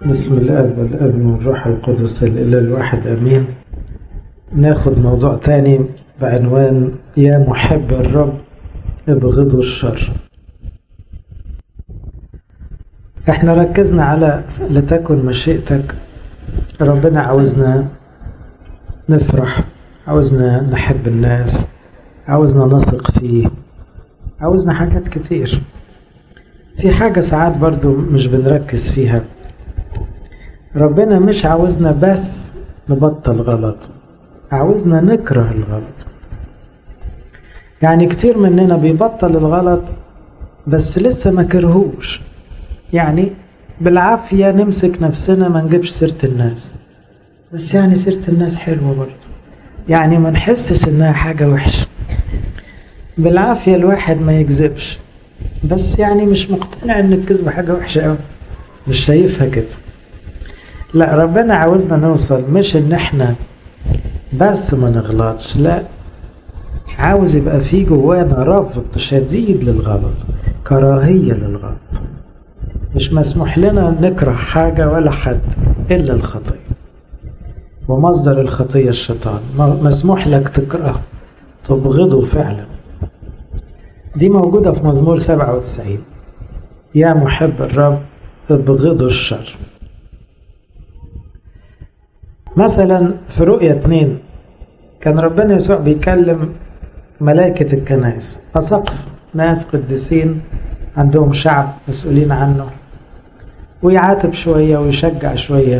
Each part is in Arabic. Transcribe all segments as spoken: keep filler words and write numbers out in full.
بسم الاب والابن والروح القدس الاله الواحد امين. ناخد موضوع تاني بعنوان يا محب الرب ابغضوا الشر. احنا ركزنا على لتكن مشيئتك. ربنا عاوزنا نفرح، عاوزنا نحب الناس، عاوزنا نثق فيه، عاوزنا حاجات كتير. في حاجة ساعات برضو مش بنركز فيها. ربنا مش عاوزنا بس نبطل غلط، عاوزنا نكره الغلط. يعني كتير مننا بيبطل الغلط بس لسه ما كرهوش، يعني بالعافية نمسك نفسنا ما نجيبش سيرة الناس، بس يعني سيرة الناس حلوة برضو، يعني ما نحسش انها حاجة وحشة. بالعافية الواحد ما يكذبش، بس يعني مش مقتنع ان الكذب حاجة وحشة قوي، مش شايفها كده. لا، ربنا عاوزنا نوصل مش ان احنا بس ما نغلطش، لا، عاوز يبقى في جوانا رفض شديد للغلط، كراهية للغلط. مش مسموح لنا نكره حاجة ولا حد إلا الخطية، ومصدر الخطية الشيطان. مسموح لك تكره تبغضه فعلا. دي موجودة في مزمور سبعة وتسعين، يا محب الرب ابغضوا الشر. مثلا في رؤية اتنين كان ربنا يسوع بيكلم ملائكة الكنائس، أسقف ناس قديسين عندهم شعب مسؤولين عنه، ويعاتب شوية ويشجع شوية.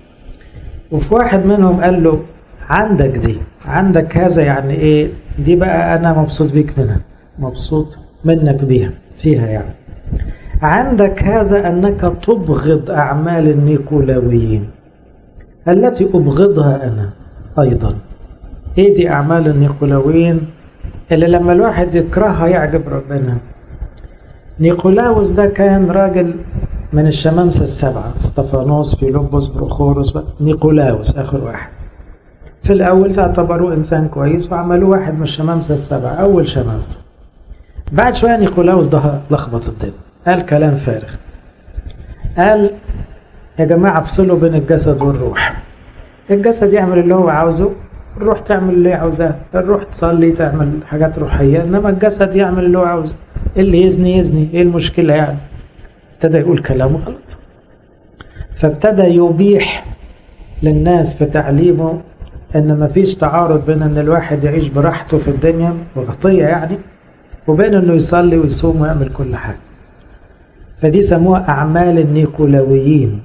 وفي واحد منهم قال له عندك دي، عندك هذا، يعني ايه دي بقى؟ انا مبسوط بيك منها، مبسوط منك بيها فيها. يعني عندك هذا انك تبغض اعمال النيقولاويين التي ابغضها انا ايضا. ايه دي اعمال النيقولاويين اللي لما الواحد يكرهها يعجب ربنا؟ نيقولاوس ده كان راجل من الشمامسة السبعة، استفانوس، فيلبس، بروخوروس، نيقولاوس آخر واحد. في الأول اعتبروه إنسان كويس وعملوه واحد من الشمامسة السبعة، أول شمامسة. بعد شوية نيقولاوس ده لخبط الدنيا، قال كلام فارغ. قال يا جماعة افصلوا بين الجسد والروح. الجسد يعمل اللي هو عاوزه، الروح تعمل اللي عاوزاه. الروح تصلي تعمل حاجات روحية، إنما الجسد يعمل اللي هو عاوزه. اللي يزني يزني، إيه المشكلة يعني؟ ابتدى يقول كلام غلط، فابتدى يبيح للناس في تعليمه ان مفيش تعارض بين ان الواحد يعيش براحته في الدنيا وخطية يعني، وبين انه يصلي ويصوم ويعمل كل حاجة. فدي سموها اعمال النيقولاويين،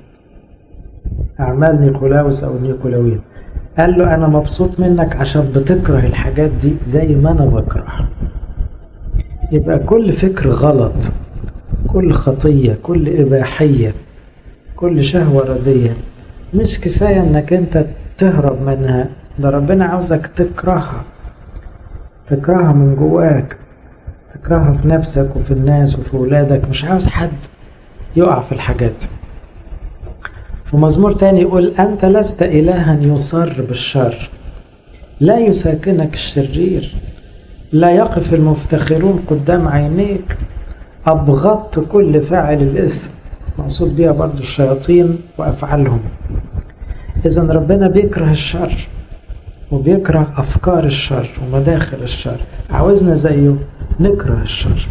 اعمال نيقولاوس او النيقولاويين. قال له انا مبسوط منك عشان بتكره الحاجات دي زي ما انا بكره. يبقى كل فكر غلط، كل خطية، كل إباحية، كل شهوة ردية مش كفاية انك انت تهرب منها، ده ربنا عاوزك تكرهها، تكرهها من جواك، تكرهها في نفسك وفي الناس وفي ولادك. مش عاوز حد يقع في الحاجات. في مزمور تاني يقول أنت لست إلها يصر بالشر، لا يساكنك الشرير، لا يقف المفتخرون قدام عينيك، أبغضت كل فاعل الإثم. مقصود بيها برضو الشياطين وأفعالهم. إذن ربنا بيكره الشر وبيكره أفكار الشر ومداخل الشر، عاوزنا زيه نكره الشر.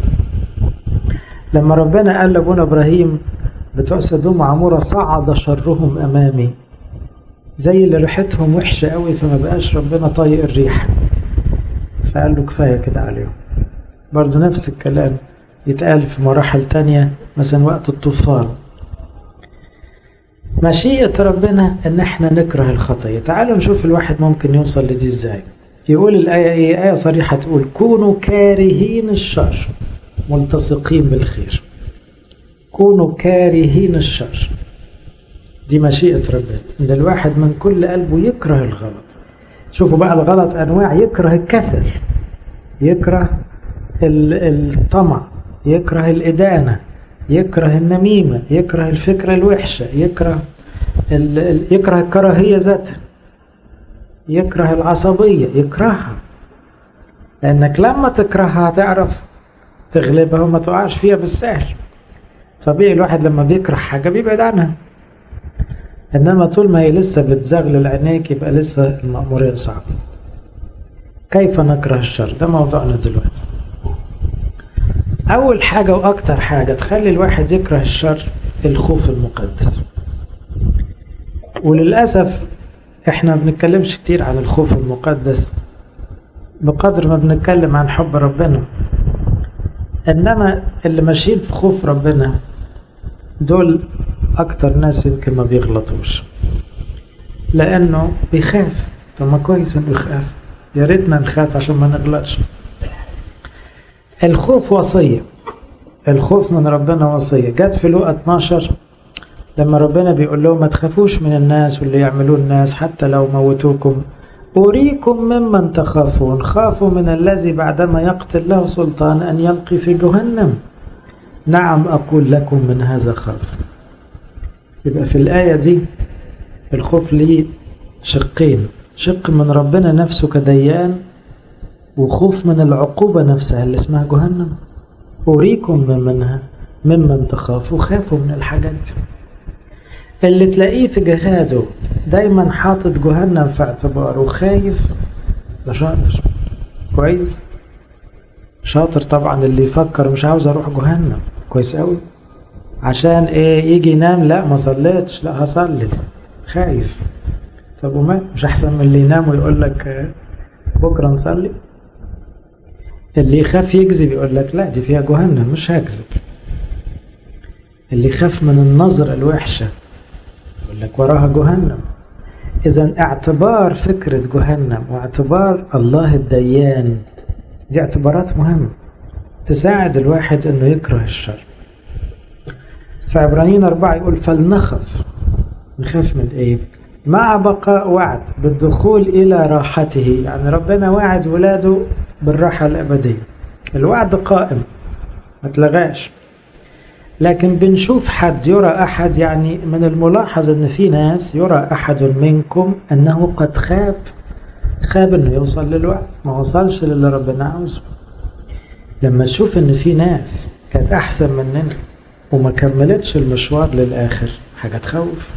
لما ربنا قال لأبونا إبراهيم بتوع سدوم وعمورة صعد شرهم أمامي، زي اللي ريحتهم وحشة قوي فما بقاش ربنا طايق الريح، فقال له كفاية كده عليهم. برضو نفس الكلام يتقال في مراحل تانية، مثلا وقت الطوفان. مشيئة ربنا ان احنا نكره الخطية. تعالوا نشوف الواحد ممكن يوصل لدي ازاي. يقول الآية ايه؟ آية صريحة تقول كونوا كارهين الشر ملتصقين بالخير. كونوا كارهين الشر، دي مشيئة ربنا، ان الواحد من كل قلبه يكره الغلط. شوفوا بقى الغلط انواع، يكره الكسل، يكره الطمع، يكره الإدانة، يكره النميمة، يكره الفكرة الوحشة، يكره يكره الكراهية ذاتها، يكره العصبية، يكرهها. لأنك لما تكرهها تعرف تغلبها وما تقعش فيها بالسهل. طبيعي الواحد لما بيكره حاجة بيبعد عنها. إنما طول ما هي لسه بتزغلل عينيك يبقى لسه المأمورية صعبة. كيف نكره الشر؟ ده موضوعنا دلوقتي. أول حاجة وأكتر حاجة تخلي الواحد يكره الشر الخوف المقدس. وللأسف إحنا ما بنتكلمش كتير عن الخوف المقدس بقدر ما بنتكلم عن حب ربنا. إنما اللي ماشيين في خوف ربنا دول أكتر ناس يمكن ما بيغلطوش، لأنه بيخاف. طب ما كويس إنه يخاف، يا ريتنا نخاف عشان ما نغلطش. الخوف وصية، الخوف من ربنا وصية. جت في لوقا اتناشر لما ربنا بيقول لهم ما تخافوش من الناس واللي يعملوا الناس حتى لو موتوكم، أريكم ممن تخافون، خافوا من الذي بعدما يقتل له سلطان أن يلقي في جهنم، نعم أقول لكم من هذا خاف. يبقى في الآية دي الخوف ليه شقين، شق من ربنا نفسه كديان، وخوف من العقوبة نفسها اللي اسمها جهنم. أريكم ممن ممن تخافوا، خافوا من الحاجات دي. اللي تلاقيه في جهاده دايما حاطط جهنم في اعتباره وخايف، ده شاطر كويس. شاطر طبعا اللي يفكر مش عاوز اروح جهنم، كويس قوي. عشان ايه؟ يجي ينام لا ما صليتش، لا هصلي، خايف. طب وما مش احسن من اللي ينام ويقول لك بكره نصلي؟ اللي يخاف يكذب يقول لك لا دي فيها جهنم مش هكذب. اللي يخاف من النظرة الوحشة يقول لك وراها جهنم. إذن اعتبار فكرة جهنم واعتبار الله الديان دي اعتبارات مهمة تساعد الواحد انه يكره الشر. فعبرانيين أربعة يقول فلنخف. نخاف من ايه؟ مع بقاء وعد بالدخول إلى راحته، يعني ربنا وعد ولاده بالراحة الأبدية، الوعد قائم ما تلغاش. لكن بنشوف حد يرى أحد، يعني من الملاحظ أن في ناس يرى أحد منكم أنه قد خاب خاب أنه يوصل للوعد، ما وصلش للي ربنا عاوزه. لما تشوف أن في ناس كانت أحسن مننا وما كملتش المشوار للآخر حاجة تخوف.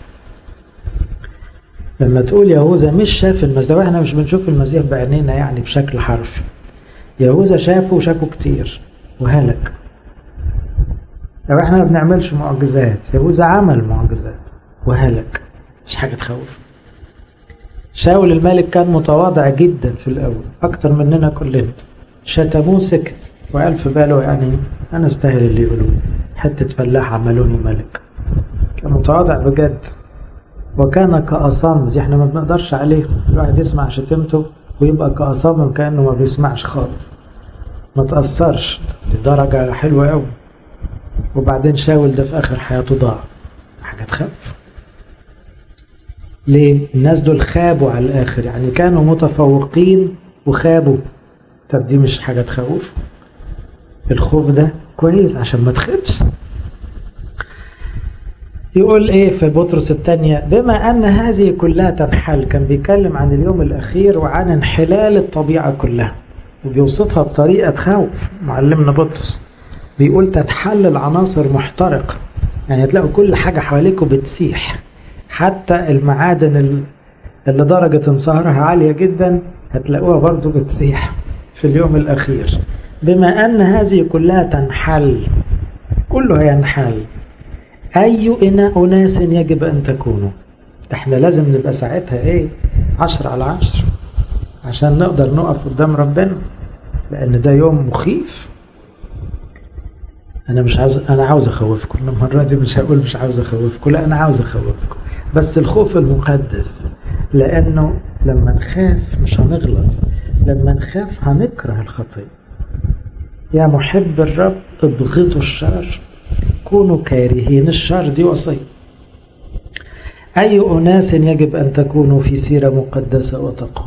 لما تقول يهوذا مش شاف المسيح، احنا مش بنشوف المسيح بعينينا يعني بشكل حرفي، يهوذا شافه وشافه كتير وهلك. طب احنا ما بنعملش معجزات، يهوذا عمل معجزات وهلك، مش حاجة تخوف. شاول الملك كان متواضع جدا في الأول أكتر مننا كلنا، شتموه سكت وقال في باله يعني أنا استاهل اللي يقولوه، حتة فلاح عملوني ملك. كان متواضع بجد وكان كأصم، دي احنا ما بنقدرش عليه. الواحد يسمع شتمته ويبقى كأصم كأنه ما بيسمعش خالص، ما تأثرش، دي درجة حلوة قوي. وبعدين شاول ده في آخر حياته ضاع، حاجة تخاف. ليه؟ الناس دول خابوا على الآخر، يعني كانوا متفوقين وخابوا. طب دي مش حاجة تخوف؟ الخوف ده كويس عشان ما تخبش. يقول ايه في بطرس الثانية؟ بما ان هذه كلها تنحل. كان بيتكلم عن اليوم الاخير وعن انحلال الطبيعة كلها وبيوصفها بطريقة تخوف. معلمنا بطرس بيقول تنحل العناصر محترقة، يعني هتلاقوا كل حاجة حواليكم بتسيح، حتى المعادن اللي درجة انصهارها عالية جدا هتلاقوها برضو بتسيح في اليوم الاخير. بما ان هذه كلها تنحل، كله ينحل، أي إناء أناس يجب أن تكونوا. احنا لازم نبقى ساعتها ايه؟ عشر على عشر عشان نقدر نقف قدام ربنا، لأن ده يوم مخيف. أنا مش عاوز أنا عاوز أخوفكم المرة دي، مش هقول مش عاوز أخوفكم، لا أنا عاوز أخوفكم، بس الخوف المقدس، لأنه لما نخاف مش هنغلط، لما نخاف هنكره الخطية. يا محب الرب ابغضوا الشر، كونوا كارهين الشر، دي وصية. أي أناس يجب أن تكونوا في سيرة مقدسة وتقوى.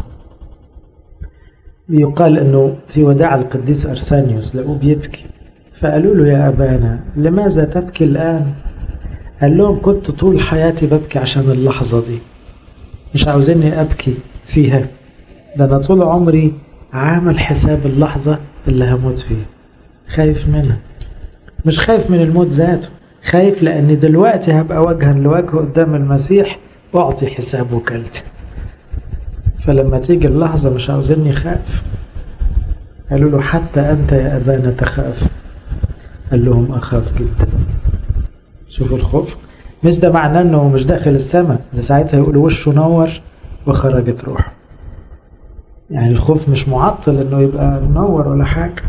يقال أنه في وداع القديس أرسانيوس لقوه بيبكي، فقالوا له يا أبانا لماذا تبكي الآن؟ قال لهم كنت طول حياتي ببكي عشان اللحظة دي، مش عاوزيني أبكي فيها، ده أنا طول عمري عامل حساب اللحظة اللي هموت فيها، خايف منها. مش خايف من الموت ذاته، خايف لأن دلوقتي هبقى وجها لوجه قدام المسيح أعطي حساب وكالتي. فلما تيجي اللحظة مش عاوزين يخاف، قالوا له حتى أنت يا أبانا تخاف؟ قال لهم أخاف جدا. شوفوا الخوف، مش ده معناه أنه مش داخل السماء، ده ساعتها يقولوا وشه نور وخرجت روح. يعني الخوف مش معطل أنه يبقى منور ولا حاجة.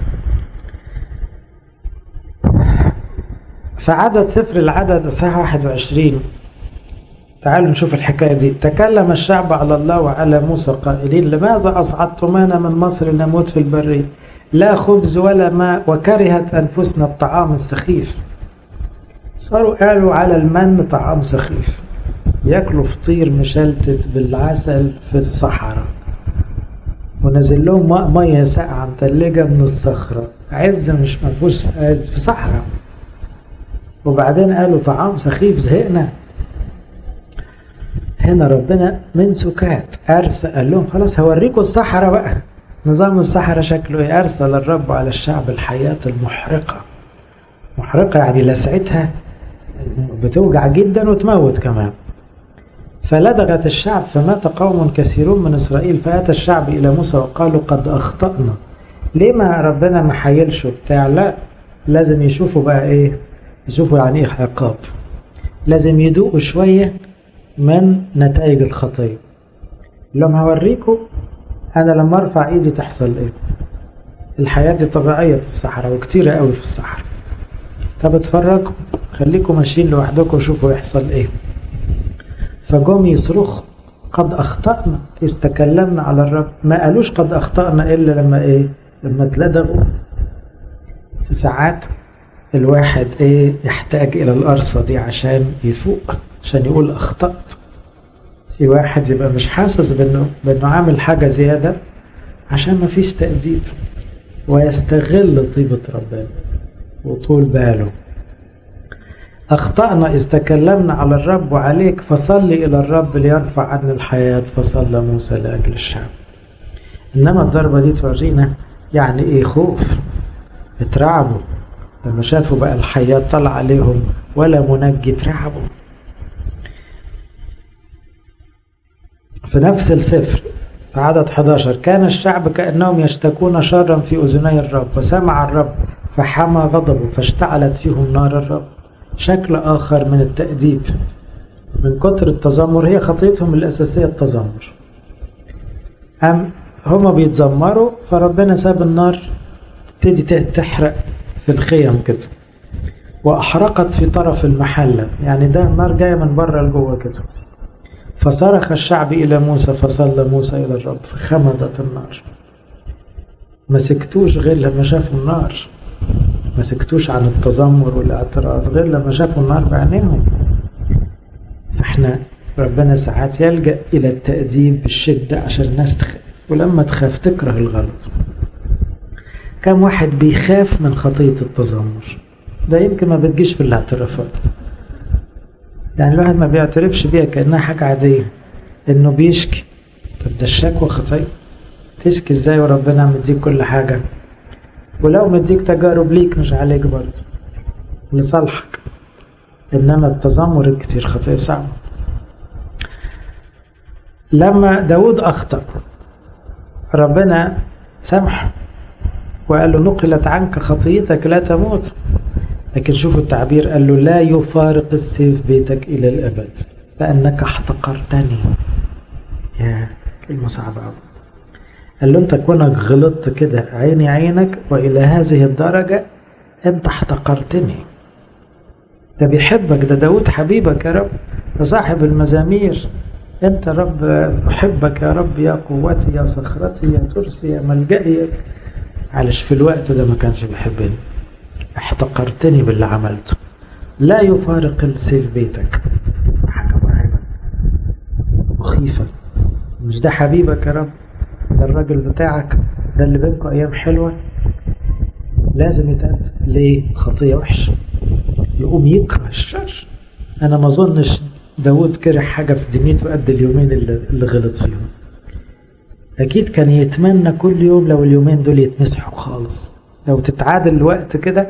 فعدد سفر العدد إصحاح واحد وعشرين، تعالوا نشوف الحكاية دي. تكلم الشعب على الله وعلى موسى قائلين لماذا أصعدتمانا من مصر لنموت في البرية؟ لا خبز ولا ماء وكرهت أنفسنا الطعام السخيف. صاروا قالوا على المن طعام سخيف، يأكلوا فطير مشلتت بالعسل في الصحراء، ونزل لهم ماء مية ساقعة متلجة من الصخرة، عز مش مفهوش عز في صحراء، وبعدين قالوا طعام سخيف زهقنا. هنا ربنا من سكات أرسل، قال لهم خلاص هوريكم الصحراء بقى، نظام الصحراء شكله ايه. أرسل الرب على الشعب الحياة المحرقة. محرقة يعني لسعتها بتوجع جدا وتموت كمان. فلدغت الشعب فمات قوم كثيرون من إسرائيل. فأتى الشعب إلى موسى وقالوا قد أخطأنا. ليه ما ربنا ما حيلش بتاع؟ لا، لازم يشوفوا بقى ايه، يشوفوا يعني ايه عقاب، لازم يدوقوا شوية من نتائج الخطية. لهم هوريكم أنا لما أرفع إيدي تحصل إيه. الحياة دي طبيعية في الصحراء وكتيرة قوي في الصحراء. طب اتفرجوا، خليكم ماشيين لوحدكم وشوفوا يحصل إيه. فجم يصرخ قد أخطأنا إذ تكلمنا على الرب. ما قالوش قد أخطأنا إلا لما إيه، لما اتلدغوا. في ساعات الواحد إيه يحتاج إلى القرصة دي عشان يفوق، عشان يقول أخطأت. في واحد يبقى مش حاسس بأنه, بأنه عامل حاجة زيادة عشان ما فيش تأديب، ويستغل طيبة ربنا وطول باله. أخطأنا إذ تكلمنا على الرب وعليك، فصلي إلى الرب ليرفع عنا الحياة. فصلى موسى لأجل الشعب. إنما الضربة دي تورينا يعني إيه خوف. اترعبوا لما شافوا بقى الحياة طلع عليهم ولا منجي، اترعبوا. في نفس السفر في عدد أحد عشر كان الشعب كأنهم يشتكون شرا في أذني الرب، وسمع الرب فحمى غضبه فاشتعلت فيهم نار الرب. شكل آخر من التأديب من كتر التذمر. هي خطيتهم الأساسية التذمر. أم هما بيتذمروا فربنا ساب النار تبتدي تحرق في الخيم كده، وأحرقت في طرف المحلة، يعني ده النار جاية من بره لجوه كده. فصرخ الشعب إلى موسى فصلى موسى إلى الرب فخمدت النار. ما سكتوش غير لما شافوا النار، ما سكتوش عن التذمر والاعتراض غير لما شافوا النار بعينيهم. فاحنا ربنا ساعات يلجأ إلى التأديب بالشدة عشان الناس تخاف، ولما تخاف تكره الغلط. كم واحد بيخاف من خطية التذمر؟ ده يمكن ما بتجيش في الاعترافات، يعني الواحد ما بيعترفش بيها كأنها حاجة عادية، انه بيشكي. طب ده الشكوى خطية، تشكي ازاي وربنا مديك كل حاجة؟ ولو مديك تجارب ليك مش عليك برضه لصالحك. انما التذمر الكتير خطية صعبة. لما داود أخطأ ربنا سامحه وقال له نقلت عنك خطيتك لا تموت. لكن شوفوا التعبير، قال له لا يفارق السيف بيتك إلى الأبد لأنك احتقرتني. يا كلمة صعبة أوي. قال له أنت كونك غلطت كده عيني عينك، وإلى هذه الدرجة أنت احتقرتني. ده بيحبك، ده داود حبيبك يا رب، ده صاحب المزامير. أنت رب أحبك يا رب، يا قوتي يا صخرتي يا ترسي يا ملجئي. علش في الوقت ده ما كانش بيحبني، احتقرتني باللي عملته. لا يفارق السيف بيتك. حاجة مرعبة مخيفة. مش ده حبيبك يا رب؟ ده الراجل بتاعك، ده اللي بينكم أيام حلوة. لازم يتقد ليه؟ خطية وحشة، يقوم يكره الشر. أنا ما ظنش داود كره حاجة في دنيته قد اليومين اللي, اللي غلط فيهم. أكيد كان يتمنى كل يوم لو اليومين دول يتمسحوا خالص، لو تتعادل الوقت كده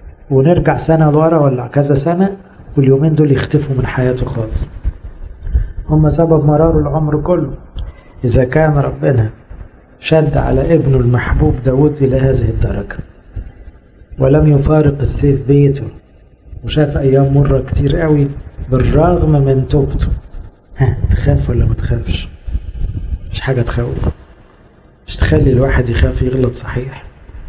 ونرجع سنة لورا ولا كذا سنة واليومين دول يختفوا من حياته خالص. هم سبب مرار العمر كله. إذا كان ربنا شد على ابنه المحبوب داود إلى هذه الدرجة ولم يفارق السيف بيته وشاف أيام مرة كتير قوي بالرغم من توبته، ها تخاف ولا ما تخافش؟ مش حاجة تخوف، مش تخلي الواحد يخاف يغلط صحيح.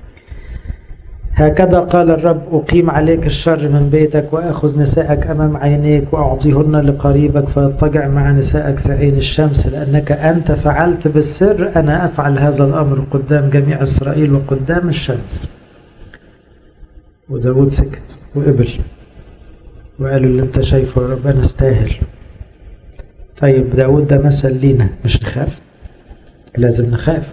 هكذا قال الرب: أقيم عليك الشر من بيتك وأخذ نسائك أمام عينيك وأعطيهن لقريبك فيضطجع مع نسائك في عين الشمس، لأنك أنت فعلت بالسر، أنا أفعل هذا الأمر قدام جميع إسرائيل وقدام الشمس. وداود سكت وقبل وقالوا اللي انت شايفه يا رب أنا استاهل. طيب داود ده مثل لينا، مش نخاف؟ لازم نخاف.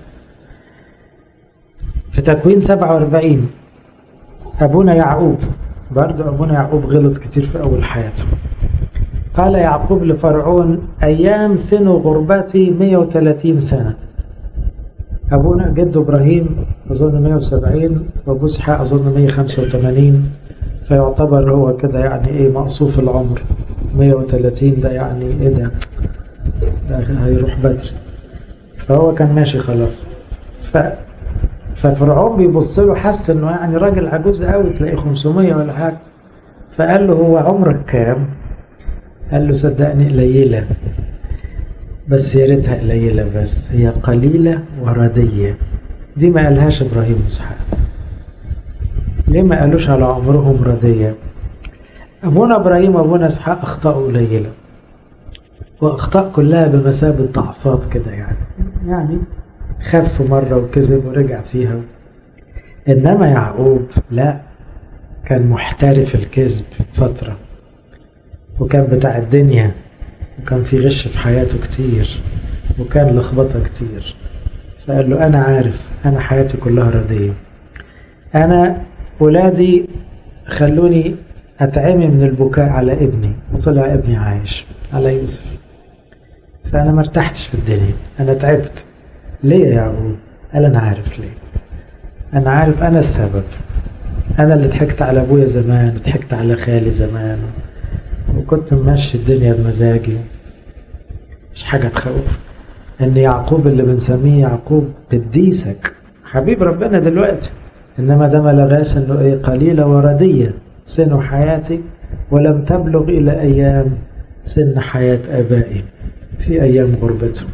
في تكوين سبعة وأربعين أبونا يعقوب، برضو أبونا يعقوب غلط كتير في أول حياته. قال يعقوب لفرعون: أيام سن غربتي مئة وثلاثين سنة. أبونا جد إبراهيم أظن مئة وسبعين وأبو إسحاق أظن مئة وخمسة وثمانين، فيعتبر هو كده يعني إيه مقصوف العمر. مئة وثلاثين ده يعني إيه ده؟ ده هيروح بدري، فهو كان ماشي خلاص. ف ففرعون بيبص له، حس انه يعني راجل عجوز قوي، تلاقيه خمسمية ولا حاجه. فقال له: هو عمرك كام؟ قال له: صدقني قليله، بس يا ريتها قليله، بس هي قليله ورديه. دي ما قالهاش ابراهيم واسحاق. ليه ما قالوش على عمرهم رديه؟ ابونا ابراهيم وابونا اسحاق اخطاوا قليله، واخطاء كلها بمثابه ضعفات كده، يعني يعني خف مرة وكذب ورجع فيها. إنما يعقوب لا، كان محترف الكذب فترة، وكان بتاع الدنيا، وكان في غش في حياته كتير، وكان لخبطة كتير. فقال له: أنا عارف، أنا حياتي كلها ردية، أنا ولادي خلوني أتعمي من البكاء على ابني، وطلع ابني عايش على يوسف، فأنا مرتحتش في الدنيا، أنا تعبت. ليه يا يعقوب؟ قال: أنا عارف ليه، أنا عارف أنا السبب، أنا اللي ضحكت على أبويا زمان وضحكت على خالي زمان وكنت ماشي الدنيا بمزاجي. مش حاجة تخوف إن يعقوب اللي بنسميه يعقوب قديسك حبيب ربنا دلوقتي، إنما ده ما لغاش إنه إيه قليلة وردية سن حياتي، ولم تبلغ إلى أيام سن حياة آبائي في أيام غربتهم.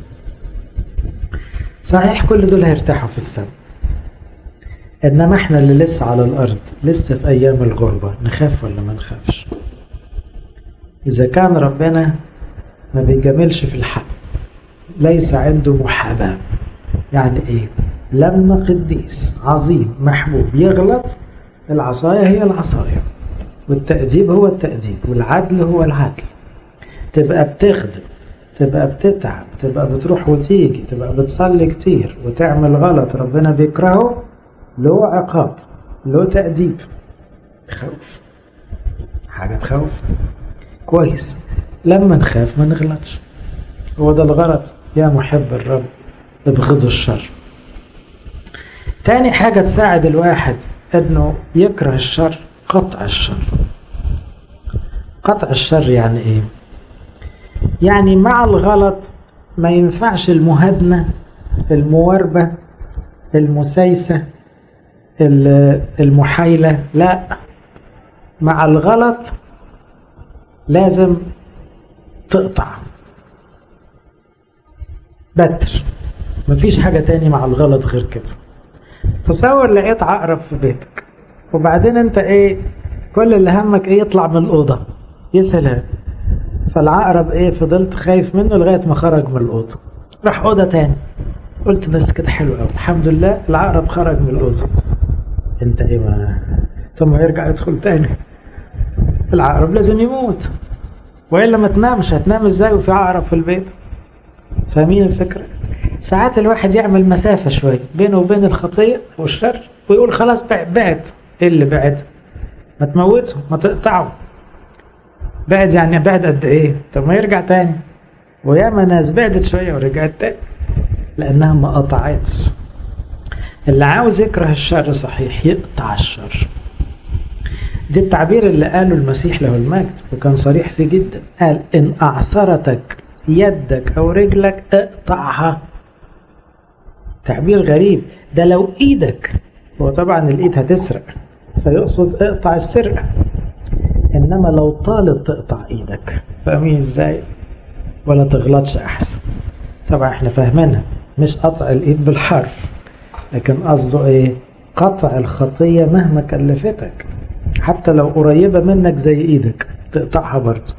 صحيح كل دول هيرتاحوا في السماء، إنما إحنا اللي لسه على الأرض لسه في أيام الغربة، نخاف ولا ما نخافش؟ إذا كان ربنا ما بيجاملش في الحق، ليس عنده محاباة، يعني إيه؟ لما قديس عظيم محبوب يغلط، العصاية هي العصاية، والتأديب هو التأديب، والعدل هو العدل. تبقى بتخدم، تبقى بتتعب، تبقى بتروح وتيجي، تبقى بتصلي كتير وتعمل غلط ربنا بيكرهه، له عقاب، له تأديب. تخوف، حاجة تخوف. كويس، لما نخاف ما نغلطش، هو ده الغرض. يا محب الرب ابغضوا الشر. تاني حاجة تساعد الواحد انه يكره الشر، قطع الشر. قطع الشر يعني ايه؟ يعني مع الغلط ما ينفعش المهادنة، المواربة، المسايسة، المحايلة، لا، مع الغلط لازم تقطع بتر، مفيش حاجة تاني مع الغلط غير كده. تصور لقيت عقرب في بيتك، وبعدين انت ايه كل اللي همك ايه؟ يطلع من الأوضة، يسهلها. فالعقرب ايه؟ فضلت خايف منه لغاية ما خرج من الأوضة، راح أوضة تاني، قلت بس كده حلو قوي، الحمد لله العقرب خرج من الأوضة. انت ايه؟ ما طب ما يرجع يدخل تاني. العقرب لازم يموت، وإلا ما تنامش، هتنام ازاي وفي عقرب في البيت؟ فاهمين الفكرة؟ ساعات الواحد يعمل مسافة شوية بينه وبين الخطيئة والشر، ويقول خلاص بعد. ايه اللي بعد؟ ما تموته، ما تقطعه. بعد يعني بعد قد ايه؟ طب ما يرجع تاني. وياما ناس بعدت شوية ورجعت تاني لأنها ما قطعتش. اللي عاوز يكره الشر صحيح يقطع الشر. دي التعبير اللي قاله المسيح له المجد، وكان صريح فيه جدا. قال: إن أعثرتك يدك أو رجلك اقطعها. تعبير غريب، ده لو إيدك، هو طبعا الإيد هتسرق فيقصد اقطع السرقة، إنما لو طالت تقطع إيدك، فاهمين إزاي؟ ولا تغلطش أحسن. طبعا احنا فاهمينها، مش قطع الإيد بالحرف، لكن قصده إيه؟ قطع الخطية مهما كلفتك، حتى لو قريبة منك زي إيدك تقطعها برضه.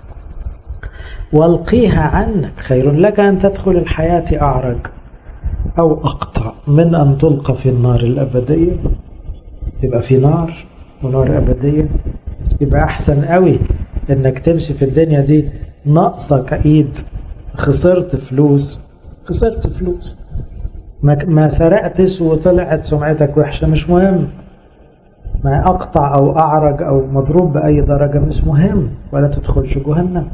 والقيها عنك، خير لك أن تدخل الحياة أعرج أو أقطع من أن تلقى في النار الأبدية. يبقى في نار ونار أبدية، يبقى أحسن قوي إنك تمشي في الدنيا دي ناقصك إيد، خسرت فلوس خسرت فلوس ما, ما سرقتش وطلعت سمعتك وحشة مش مهم، ما أقطع أو أعرج أو مضروب بأي درجة مش مهم، ولا تدخلش جهنم.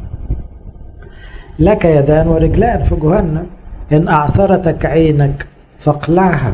لك يدان ورجلان في جهنم، إن أعثرتك عينك فاقلعها.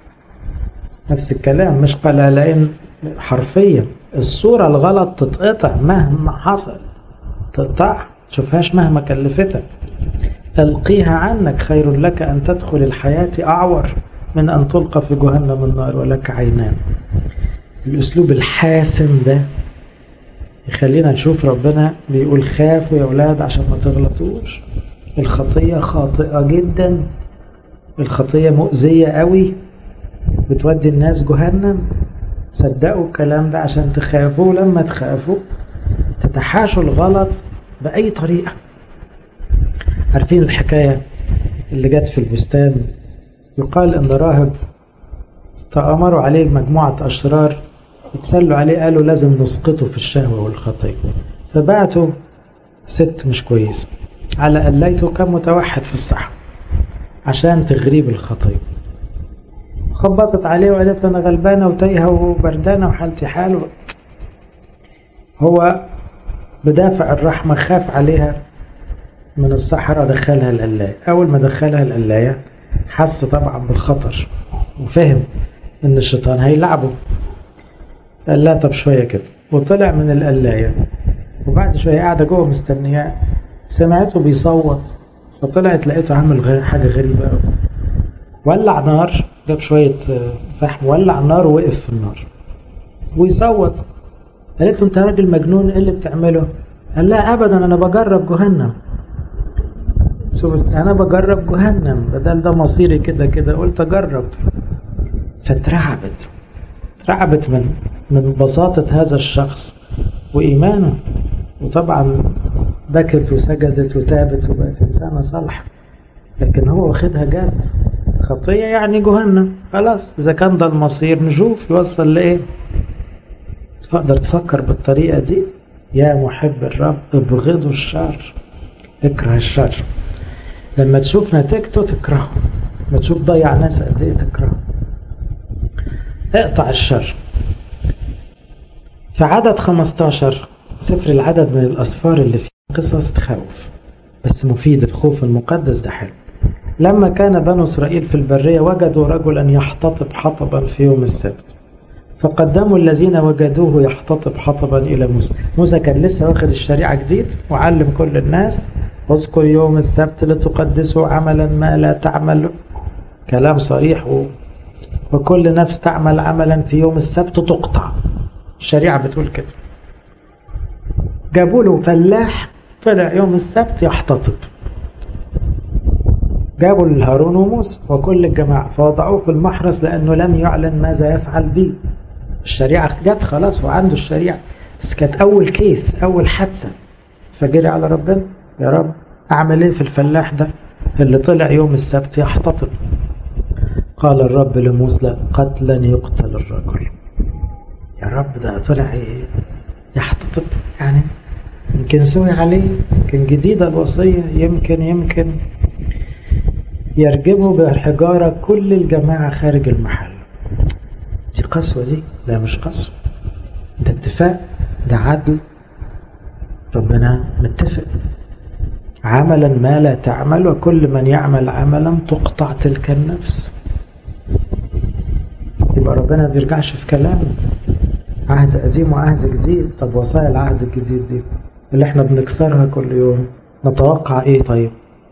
نفس الكلام، مش قلالين حرفيا، الصورة الغلط تتقطع مهما حصل، تقطع تشوفهاش مهما كلفتك. ألقيها عنك، خير لك أن تدخل الحياة أعور من أن تلقى في جهنم النار ولك عينان. الأسلوب الحاسم ده يخلينا نشوف ربنا بيقول خافوا يا أولاد عشان ما تغلطوش. الخطية خاطئة جدا، الخطية مؤذية قوي، بتودي الناس جهنم. صدقوا الكلام ده عشان تخافوا، لما تخافوا تتحاشوا الغلط بأي طريقة. عارفين الحكاية اللي جت في البستان؟ يقال ان راهب تآمروا عليه مجموعة أشرار اتسلوا عليه، قالوا لازم نسقطه في الشهوة والخطية، فبعتوا ست مش كويس على قليته كان متوحد في الصحة عشان تغريب الخطية. خبطت عليه وقالت له أنا غلبانة وتايهة وبردانة وحالتي حال. هو بدافع الرحمة خاف عليها من الصحراء، دخلها القلاية. أول ما دخلها القلاية حس طبعا بالخطر وفهم إن الشيطان هيلعبه، فقال لا طب شوية كده، وطلع من القلاية. وبعد شوية قاعدة جوه مستنياه، سمعته بيصوت، فطلعت لقيته عامل حاجة غريبة قوي. ولع نار، جاب شوية فحم ولع النار ووقف في النار ويصوت. قالت له انت راجل مجنون، ايه اللي بتعمله؟ قال لا ابدا انا بجرب جهنم، انا بجرب جهنم بدل ده مصيري كده كده، قلت اجرب. فترعبت ترعبت من من بساطة هذا الشخص وإيمانه، وطبعا بكت وسجدت وتابت وبقت إنسانة صالحة. لكن هو واخدها جد، خطية يعني جهنم، خلاص إذا كان ده المصير نشوف يوصل لإيه. تقدر تفكر بالطريقة دي؟ يا محب الرب ابغضوا الشر، اكره الشر. لما تشوف نتيجته تكرهه، لما تشوف ضيع ناس قد ايه تكرهه. اقطع الشر. في عدد خمستاشر، سفر العدد من الأسفار اللي فيه قصص تخوف بس مفيد، الخوف المقدس ده حلو. لما كان بنو إسرائيل في البرية وجدوا رجلا يحتطب حطبا في يوم السبت، فقدموا الذين وجدوه يحتطب حطبا إلى موسى. موسى كان لسه واخد الشريعة جديد وعلم كل الناس اذكر يوم السبت لتقدسوا عملا ما لا تعمل، كلام صريح، و... وكل نفس تعمل عملا في يوم السبت تقطع، الشريعة بتقول كده. جابوا له فلاح طلع يوم السبت يحتطب، جابوا لهارون وموسى وكل الجماعة فوضعوه في المحرس لأنه لم يعلن ماذا يفعل به. الشريعة جت خلاص وعنده الشريعة، بس كانت أول كيس، أول حادثة، فجري على ربنا، يا رب أعمل إيه في الفلاح ده اللي طلع يوم السبت يحتطب؟ قال الرب لموسى قتلا يقتل الرجل. يا رب ده طلع إيه يحتطب؟ يعني يمكن سوي عليه، يمكن جديدة الوصية، يمكن يمكن يرجموا بالحجارة كل الجماعة خارج المحل. دي قسوة دي؟ لا مش قسوة، ده اتفاق، ده عدل. ربنا متفق عملا ما لا تعمل وكل من يعمل عملا تقطع تلك النفس. يبقى ربنا بيرجعش في كلامه، عهد قديم وعهد جديد. طب وصايا العهد الجديد دي اللي احنا بنكسرها كل يوم نتوقع ايه؟ طيب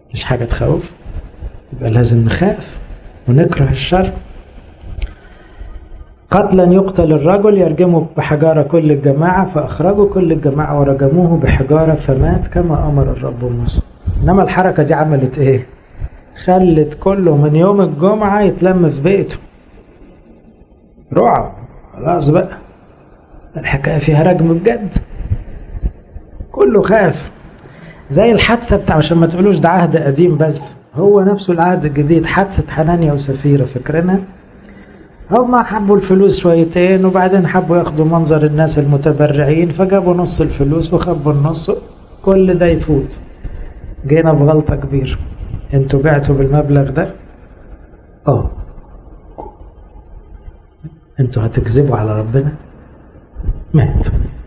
مش حاجة تخوف، يبقى لازم نخاف ونكره الشر. قتلا يقتل الرجل يرجمه بحجارة كل الجماعة، فأخرجوا كل الجماعة ورجموه بحجارة فمات كما أمر الرب موسى. إنما الحركة دي عملت إيه؟ خلت كله من يوم الجمعة يتلم في بيته. رعب، خلاص بقى الحكاية فيها رجم بجد، كله خاف. زي الحادثة بتاع، عشان ما تقولوش ده عهد قديم بس، هو نفسه العهد الجديد، حادثة حنانيا وسفيرة، فاكرينها؟ هم حبوا الفلوس شويتين وبعدين حبوا ياخدوا منظر الناس المتبرعين، فجابوا نص الفلوس وخبوا النص، كل ده يفوت. جينا بغلطة كبيرة، انتوا بعتوا بالمبلغ ده، اه انتوا هتكذبوا على ربنا؟ مات.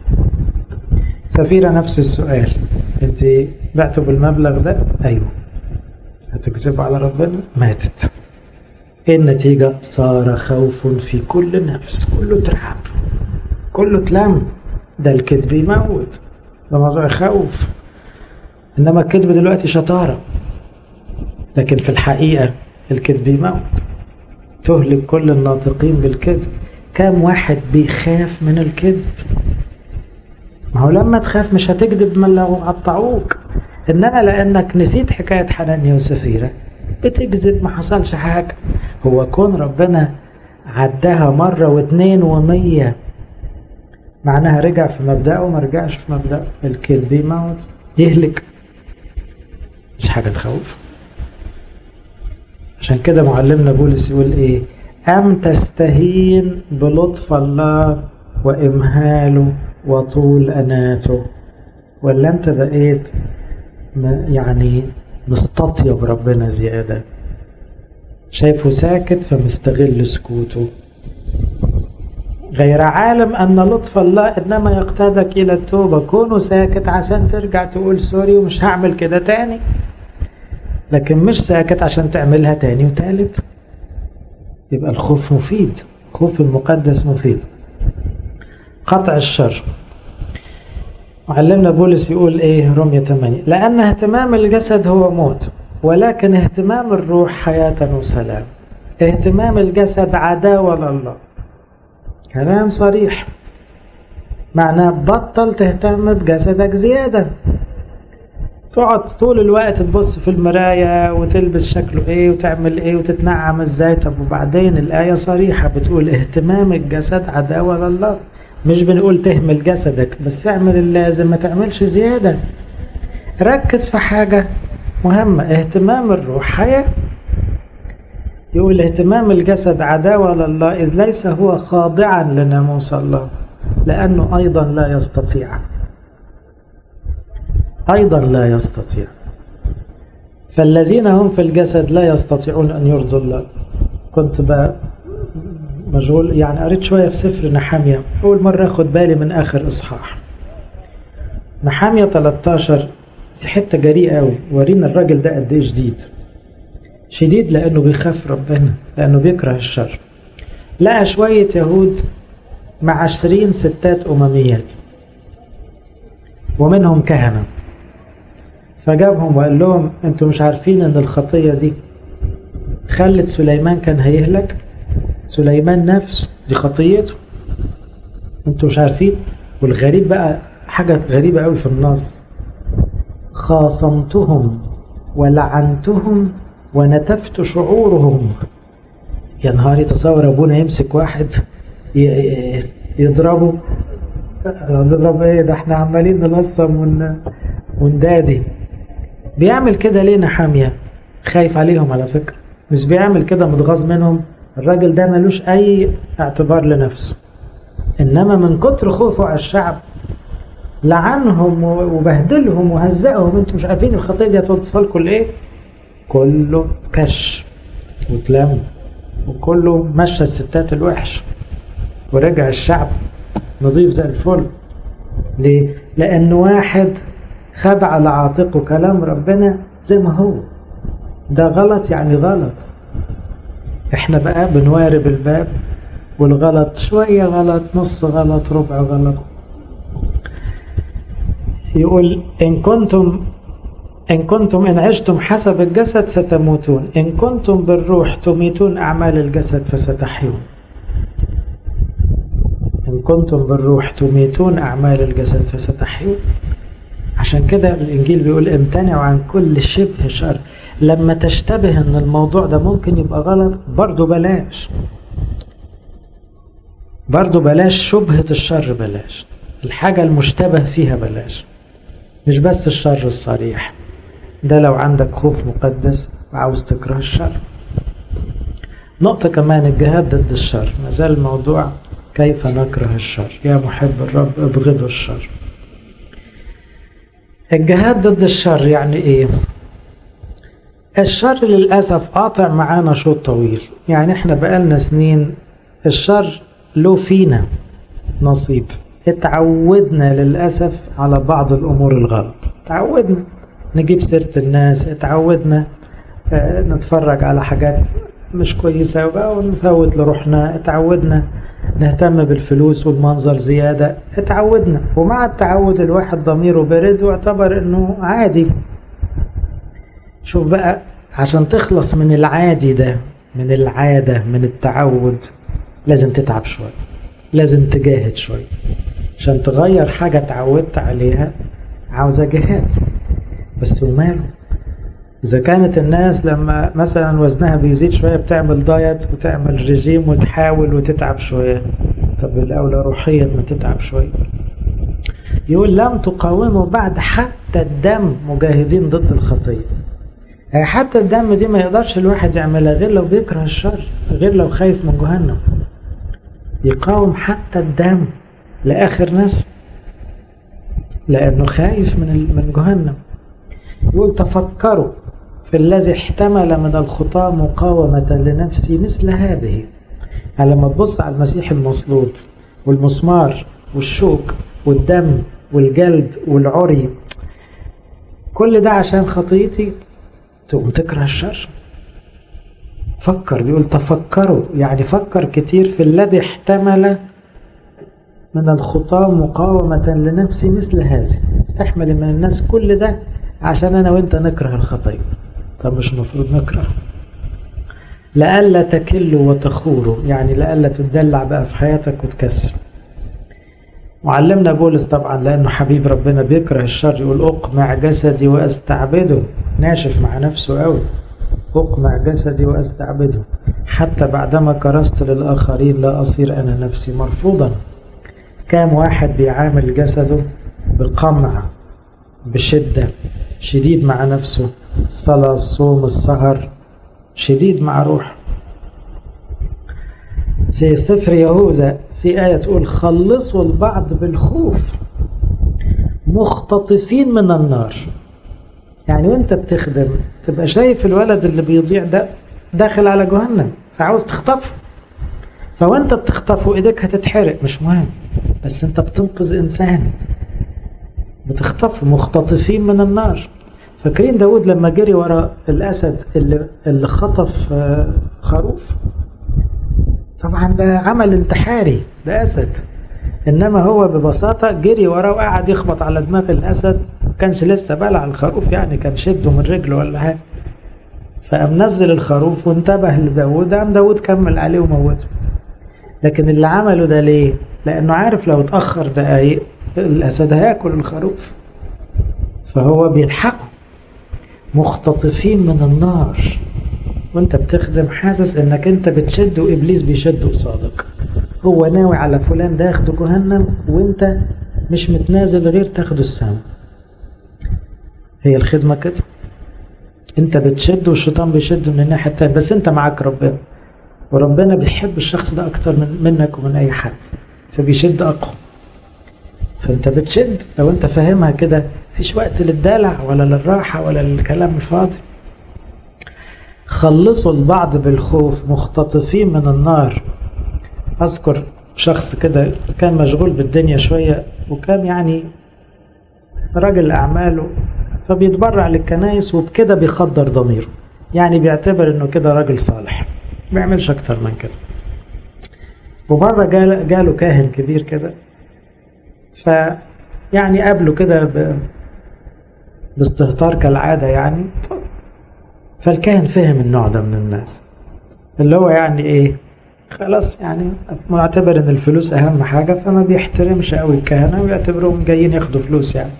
سفيرة نفس السؤال، انت بعتوا بالمبلغ ده؟ ايوه. هتكذبوا على ربنا؟ ماتت. ايه النتيجة؟ صار خوف في كل نفس، كله ترعب، كله تلم. ده الكذب يموت، ده موضوع خوف. انما الكذب دلوقتي شطارة، لكن في الحقيقة الكذب يموت، تهلك كل الناطقين بالكذب. كم واحد بيخاف من الكذب؟ ما هو لما تخاف مش هتكذب من لو قطعوك، انما لانك نسيت حكاية حنانيا وسفيرة بتكذب. ما حصلش حاجة. هو كون ربنا عداها مرة واثنين ومية معناها رجع في مبدأه؟ ما رجعش في مبدأه. الكذب يموت، يهلك، مش حاجة تخوف. عشان كده معلمنا بولس يقول ايه؟ أم تستهين بلطف الله وإمهاله وطول أناته؟ ولا أنت بقيت يعني مستطيب ربنا زيادة، شايفه ساكت فمستغل سكوته، غير عالم أن لطف الله إنما يقتادك إلى التوبة. كونه ساكت عشان ترجع تقول سوري ومش هعمل كده تاني، لكن مش ساكت عشان تعملها تاني وتالت. يبقى الخوف مفيد، خوف المقدس مفيد. قطع الشر. معلمنا بولس يقول ايه؟ رمية ثمانية، لأن اهتمام الجسد هو موت، ولكن اهتمام الروح حياة وسلام. اهتمام الجسد عداوة لله، كلام صريح، معناه بطل تهتم بجسدك زيادة. تقعد طول الوقت تبص في المراية وتلبس شكله ايه وتعمل ايه وتتنعم ازاي. طب وبعدين الآية صريحة بتقول اهتمام الجسد عداوة لله، مش بنقول تهمل جسدك، بس اعمل اللازم، ما تعملش زيادة. ركز في حاجة مهمة، اهتمام الروح حياة. يقول اهتمام الجسد عداوة لله، إذ ليس هو خاضعا لناموس الله، لأنه أيضا لا يستطيع، أيضا لا يستطيع. فالذين هم في الجسد لا يستطيعون أن يرضوا الله. كنت بقى مشغول يعني، قريت شوية في سفر نحمية، أول مرة أخد بالي من آخر إصحاح نحمية ثلاثة عشر، في حتة جريئة أوي، ورينا الراجل ده قد إيه شديد. شديد لأنه بيخاف ربنا، لأنه بيكره الشر. لقى شوية يهود مع عشرين ستات أمميات ومنهم كهنة، فجابهم وقال لهم أنتم مش عارفين أن الخطية دي خلت سليمان كان هيهلك؟ سليمان نفسه دي خطيته، أنتم مش عارفين؟ والغريب بقى حاجة غريبة قوي في النص، خاصمتهم ولعنتهم ونتفت شعورهم. يا نهاري، تصور أبونا يمسك واحد يضربه، يضرب ايه ده؟ احنا عمالين نلصم وندادي. بيعمل كده ليه نحمية؟ خايف عليهم على فكرة، مش بيعمل كده متغاظ منهم. الراجل ده ملوش اي اعتبار لنفسه، انما من كتر خوفه على الشعب لعنهم وبهدلهم وهزقهم. انتوا مش عارفين الخطية دي هتوصلكم لايه؟ كله كش وتلم، وكله مشى الستات الوحش، ورجع الشعب نظيف زي الفل. ليه؟ لأن واحد خد على عاتقه كلام ربنا زي ما هو. ده غلط يعني غلط. احنا بقى بنوارب الباب، والغلط شوية غلط، نص غلط، ربع غلط. يقول إن كنتم إن كنتم إن عشتم حسب الجسد ستموتون، إن كنتم بالروح تميتون أعمال الجسد فستحيون. إن كنتم بالروح تميتون أعمال الجسد فستحيون. عشان كده الإنجيل بيقول امتنعوا عن كل شبه شر. لما تشتبه إن الموضوع ده ممكن يبقى غلط برضو بلاش، برضو بلاش شبهة الشر، بلاش الحاجة المشتبه فيها، بلاش. مش بس الشر الصريح ده لو عندك خوف مقدس وعاوز تكره الشر. نقطة كمان، الجهاد ضد الشر. ما زال الموضوع كيف نكره الشر. يا محب الرب ابغضوا الشر. الجهاد ضد الشر يعني ايه؟ الشر للأسف قاطع معانا شوط طويل، يعني احنا بقالنا سنين الشر له فينا نصيب. اتعودنا للأسف على بعض الأمور الغلط، اتعودنا نجيب سيرة الناس، اتعودنا اه نتفرج على حاجات مش كويسة وبقى ونفوت لروحنا، اتعودنا نهتم بالفلوس والمنظر زيادة، اتعودنا. ومع التعود الواحد ضميره برد واعتبر انه عادي. شوف بقى، عشان تخلص من العادي ده، من العادة، من التعود، لازم تتعب شوي، لازم تجاهد شوي. عشان تغير حاجة تعودت عليها عاوزة جهاد. بس وماله؟ إذا كانت الناس لما مثلا وزنها بيزيد شوية بتعمل دايت وتعمل رجيم وتحاول وتتعب شوية، طب الأولى روحيا ما تتعب شوية. يقول لم تقاوموا بعد حتى الدم مجاهدين ضد الخطية. يعني حتى الدم دي ما يقدرش الواحد يعملها غير لو بيكره الشر، غير لو خايف من جهنم. يقاوم حتى الدم لآخر نفس لأنه خايف من من جهنم. يقول تفكروا في الذي احتمل من الخطاة مقاومة لنفسي مثل هذه. يعني لما تبص على المسيح المصلوب والمسمار والشوك والدم والجلد والعري، كل ده عشان خطيتي، تقوم تكره الشر. فكر، بيقول تفكروا، يعني فكر كتير في الذي احتمل من الخطاة مقاومة لنفسي مثل هذه. استحمل من الناس كل ده عشان أنا وإنت نكره الخطية. طب مش المفروض نكره؟ لألا تكلوا وتخوروا، يعني لألا تدلع بقى في حياتك وتكسر. وعلمنا بولس طبعا لأنه حبيب ربنا بيكره الشر، يقول أقمع جسدي وأستعبده. ناشف مع نفسه قوي. أقمع جسدي وأستعبده حتى بعدما كرست للآخرين لا أصير أنا نفسي مرفوضا. كام واحد بيعامل جسده بقمع، بشدة، شديد مع نفسه، الصلاة، الصوم، السهر، شديد مع روح. في سفر يهوذا في آية تقول خلصوا البعض بالخوف مختطفين من النار. يعني وانت بتخدم تبقى شايف الولد اللي بيضيع ده داخل على جهنم، فعاوز تخطفه، فوانت بتخطفه ايديك هتتحرق، مش مهم، بس انت بتنقذ انسان، بتخطفه. مختطفين من النار. فاكرين داود لما جري وراء الاسد اللي, اللي خطف خروف؟ طبعا ده عمل انتحاري، ده اسد، انما هو ببساطة جري وراه وقعد يخبط على دماغ الاسد. ما كانش لسه بلع الخروف، يعني كان شده من رجله ولا حاجه، فقام نزل الخروف وانتبه لداود، قام داود كمل عليه وموته. لكن اللي عمله ده ليه؟ لانه عارف لو اتاخر دقايق الاسد هياكل الخروف، فهو بيلحقه. مختطفين من النار. وانت بتخدم حاسس انك انت بتشد وابليس بيشد قصادك، هو ناوي على فلان ده ياخده جهنم وانت مش متنازل غير تاخده السما. هي الخدمة كده، انت بتشد والشيطان بيشد من الناحية التانية، بس انت معاك ربنا، وربنا بيحب الشخص ده اكتر من منك ومن اي حد، فبيشد اقوى. فانت بتشد لو انت فاهمها كده، فيش وقت للدلع ولا للراحة ولا للكلام الفاضي. خلصوا البعض بالخوف مختطفين من النار. اذكر شخص كده كان مشغول بالدنيا شوية، وكان يعني راجل اعماله، فبيتبرع للكنائس وبكده بيخدر ضميره، يعني بيعتبر انه كده راجل صالح، ما بيعملش اكتر من كده. ومرة جال جاله كاهن كبير كده، فيعني قابله كده باستهتار كالعادة يعني. فالكاهن فهم النوع ده من الناس، اللي هو يعني ايه، خلاص يعني معتبر ان الفلوس اهم حاجة، فما بيحترمش قوي الكهنة ويعتبرهم جايين ياخدوا فلوس يعني.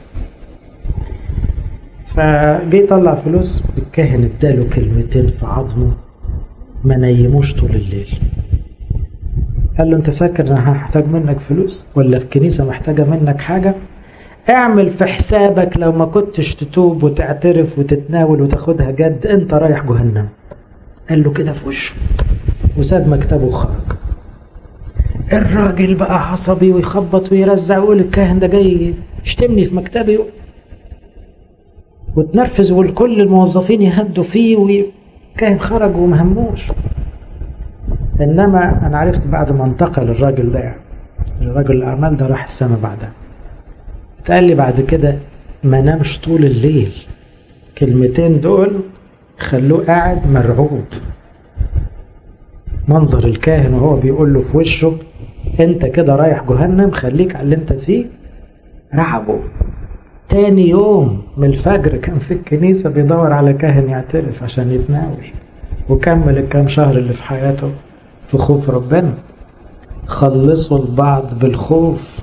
فجي يطلع فلوس، الكاهن اداله كلمتين في عظمه ما نيموش طول الليل. قال له انت فاكر انا هحتاج منك فلوس ولا في الكنيسة محتاجة منك حاجة؟ اعمل في حسابك لو ما كنتش تتوب وتعترف وتتناول وتاخدها جد انت رايح جهنم. قال له كده في وشه وساب مكتبه وخرج. الراجل بقى عصبي ويخبط ويرزع ويقول الكاهن ده جاي يشتمني في مكتبي، وتنرفز والكل الموظفين يهدوا فيه، والكاهن خرج ومهموش. انما انا عرفت بعد ما انتقل الراجل ده، يعني الراجل الاعمال ده راح السما بعدها، اتقال لي بعد كده ما نامش طول الليل. كلمتين دول خلوه قاعد مرعوب. منظر الكاهن وهو بيقول له في وشه انت كده رايح جهنم، خليك على اللي انت فيه، رعبه. تاني يوم من الفجر كان في الكنيسة بيدور على كاهن يعترف عشان يتناول، وكمل الكام شهر اللي في حياته في خوف ربنا. خلصوا البعض بالخوف،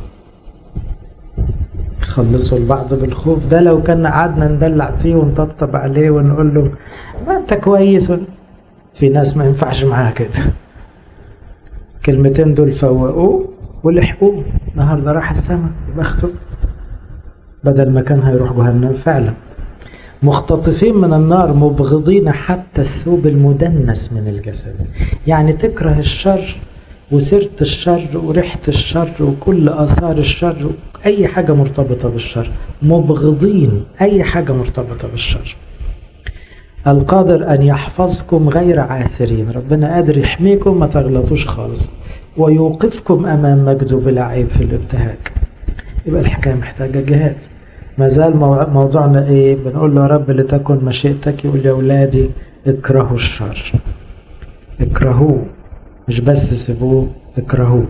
خلصوا البعض بالخوف. ده لو كنا قعدنا ندلع فيه ونطبطب عليه ونقول له ما انت كويس، في ناس ما ينفعش معاها كده. كلمتين دول فوقوه ولحقوه، النهارده راح السما بخته بدل ما كان هيروح جهنم فعلا. مختطفين من النار، مبغضين حتى الثوب المدنس من الجسد. يعني تكره الشر وسيرة الشر وريحة الشر وكل آثار الشر، أي حاجة مرتبطة بالشر، مبغضين أي حاجة مرتبطة بالشر. القادر أن يحفظكم غير عاثرين، ربنا قادر يحميكم ما تغلطوش خالص، ويوقفكم أمام مجده بلا عيب في الابتهاج. يبقى الحكاية محتاجة جهاد. ما زال موضوعنا إيه؟ بنقول له يا رب لتكن مشيئتك. يقول يا أولادي اكرهوا الشر، اكرهوه، مش بس سيبوه، اكرهوه.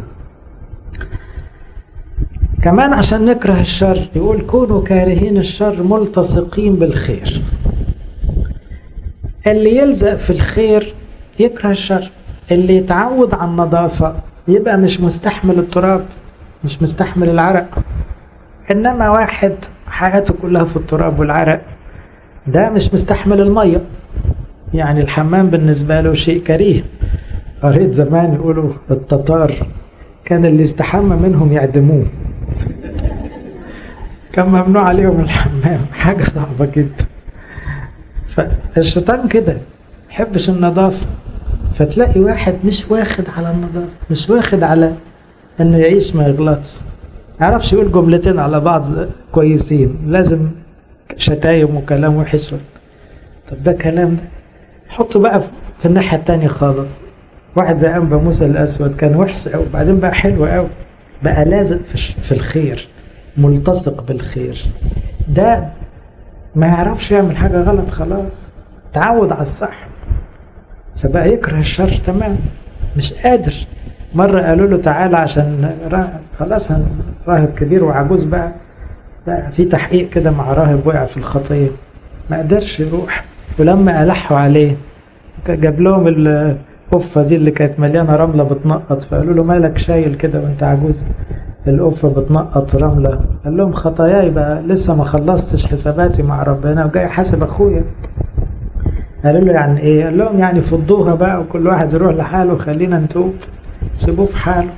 كمان عشان نكره الشر يقول كونوا كارهين الشر ملتصقين بالخير. اللي يلزق في الخير يكره الشر، اللي يتعود على النظافة يبقى مش مستحمل التراب، مش مستحمل العرق. إنما واحد حياته كلها في التراب والعرق ده مش مستحمل المية، يعني الحمام بالنسبة له شيء كريه. قريت زمان يقولوا التتار كان اللي يستحمى منهم يعدموه، كان ممنوع عليهم الحمام، حاجة صعبة جدا. فالشيطان كده يحبش النظافة، فتلاقي واحد مش واخد على النظافة، مش واخد على انه يعيش ما يغلطش، يعرفش يقول جملتين على بعض كويسين، لازم شتايم وكلام وحش. طب ده كلام ده حطه بقى في الناحية التانية خالص. واحد زي أنبا موسى الأسود كان وحش أوي، بعدين بقى حلو أوي، بقى لازق في الخير، ملتصق بالخير. ده ما يعرفش يعمل حاجة غلط، خلاص تعود على الصح، فبقى يكره الشر تمام، مش قادر. مرة قالوا له تعالى عشان خلاص راهب كبير وعجوز بقى, بقى في تحقيق كده مع راهب وقع في الخطية، ما قدرش يروح. ولما ألحوا عليه جاب لهم القفة دي اللي كانت مليانة رملة بتنقط، فقالوا له مالك شايل كده وانت عجوز القفة بتنقط رملة؟ قال لهم خطاياي بقى، لسه ما خلصتش حساباتي مع ربنا وجاي حاسب أخويا. قالوا له يعني ايه؟ قال لهم يعني فضوها بقى وكل واحد يروح لحاله وخلينا نتوب، سيبوه في حاله.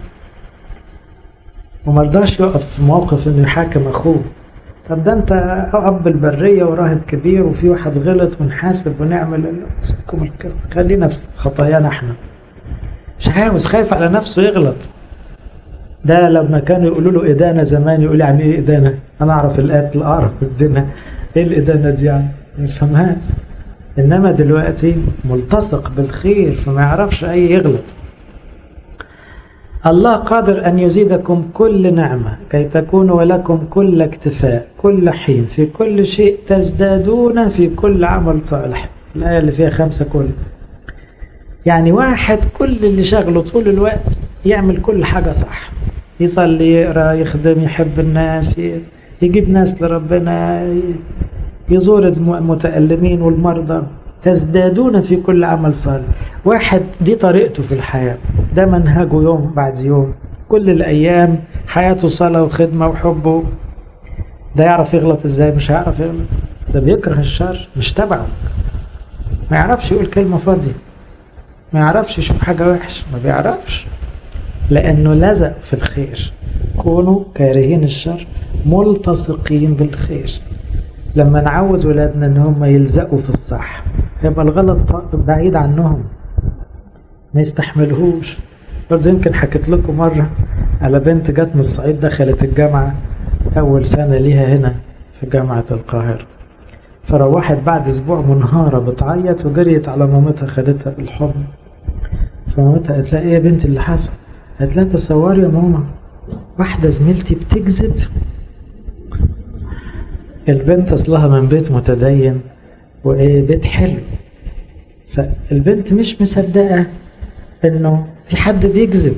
ومرضاش يقف في موقف انه يحاكم اخوه. طب ده انت اب البرية وراهب كبير وفي واحد غلط ونحاسب ونعمل، سيبكم الكلام، خلينا في خطايانا احنا. مش عاوز، خايف على نفسه يغلط. ده لما كانوا يقولوا له إدانة زمان يقول يعني ايه إدانة؟ انا اعرف القتل، اعرف الزنا، ايه الإدانة دي يعني؟ ما يفهمهاش. انما دلوقتي ملتصق بالخير فما يعرفش اي يغلط. الله قادر أن يزيدكم كل نعمة كي تكونوا لكم كل اكتفاء كل حين في كل شيء تزدادون في كل عمل صالح. الآية اللي فيها خمسة كل، يعني واحد كل اللي شغله طول الوقت يعمل كل حاجة صح، يصلي، يقرأ، يخدم، يحب الناس، يجيب ناس لربنا، يزور المتألمين والمرضى، تزدادون في كل عمل صالح. واحد دي طريقته في الحياة، ده منهجه يوم بعد يوم، كل الأيام حياته صلاة وخدمة وحبه. ده يعرف يغلط ازاي؟ مش هيعرف يغلط. ده بيكره الشر، مش تبعه، ما يعرفش يقول كلمة فاضية، ما يعرفش يشوف حاجة وحش، ما بيعرفش، لأنه لزق في الخير. كونوا كارهين الشر ملتصقين بالخير. لما نعود ولادنا ان هم يلزقوا في الصح، يبقى الغلط بعيد عنهم، ما يستحملهوش. برضه يمكن حكيت لكم مرة على بنت جت من الصعيد، دخلت الجامعة أول سنة ليها هنا في جامعة القاهرة، فروحت بعد أسبوع منهارة بتعيط وجريت على مامتها، خدتها بالحضن. فمامتها قالت لها ايه يا بنتي اللي حصل؟ قالت لها تصوري يا ماما، واحدة زميلتي بتكذب. البنت أصلها من بيت متدين وإيه بيت حلو، فالبنت مش مصدقة إنه في حد بيكذب.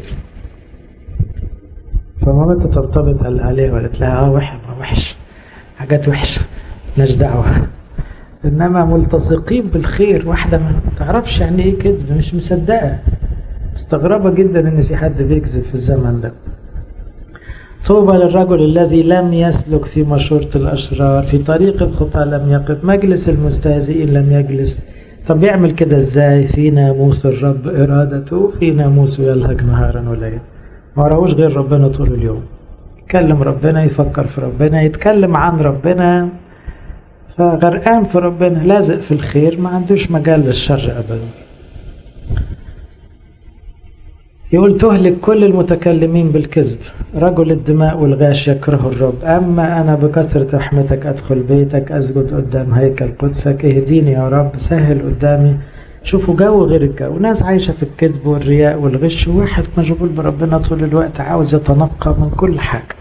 فمامتها طبطبت عليها وقالت لها اه وحش وحش حاجات وحشة مالناش دعوة. إنما ملتصقين بالخير، واحدة ما تعرفش يعني إيه كذب، مش مصدقة، مستغربة جدا إن في حد بيكذب في الزمن ده. طوبى للرجل الذي لم يسلك في مشورة الأشرار، في طريق الخطى لم يقف، مجلس المستهزئين لم يجلس. طب يعمل كده ازاي؟ في ناموس الرب إرادته، في ناموسه يلهج نهارا وليلا. ما وراهوش غير ربنا طول اليوم، يكلم ربنا، يفكر في ربنا، يتكلم عن ربنا، فغرقان في ربنا، لازق في الخير، ما عندوش مجال للشر أبدا. يقول تهلك كل المتكلمين بالكذب، رجل الدماء والغاش يكره الرب. أما أنا بكثرة رحمتك أدخل بيتك، أسجد قدام هيكل قدسك. اهديني يا رب، سهل قدامي. شوفوا جو غير الجو، ناس عايشة في الكذب والرياء والغش، وواحد مشغول بربنا طول الوقت عاوز يتنقى من كل حاجة.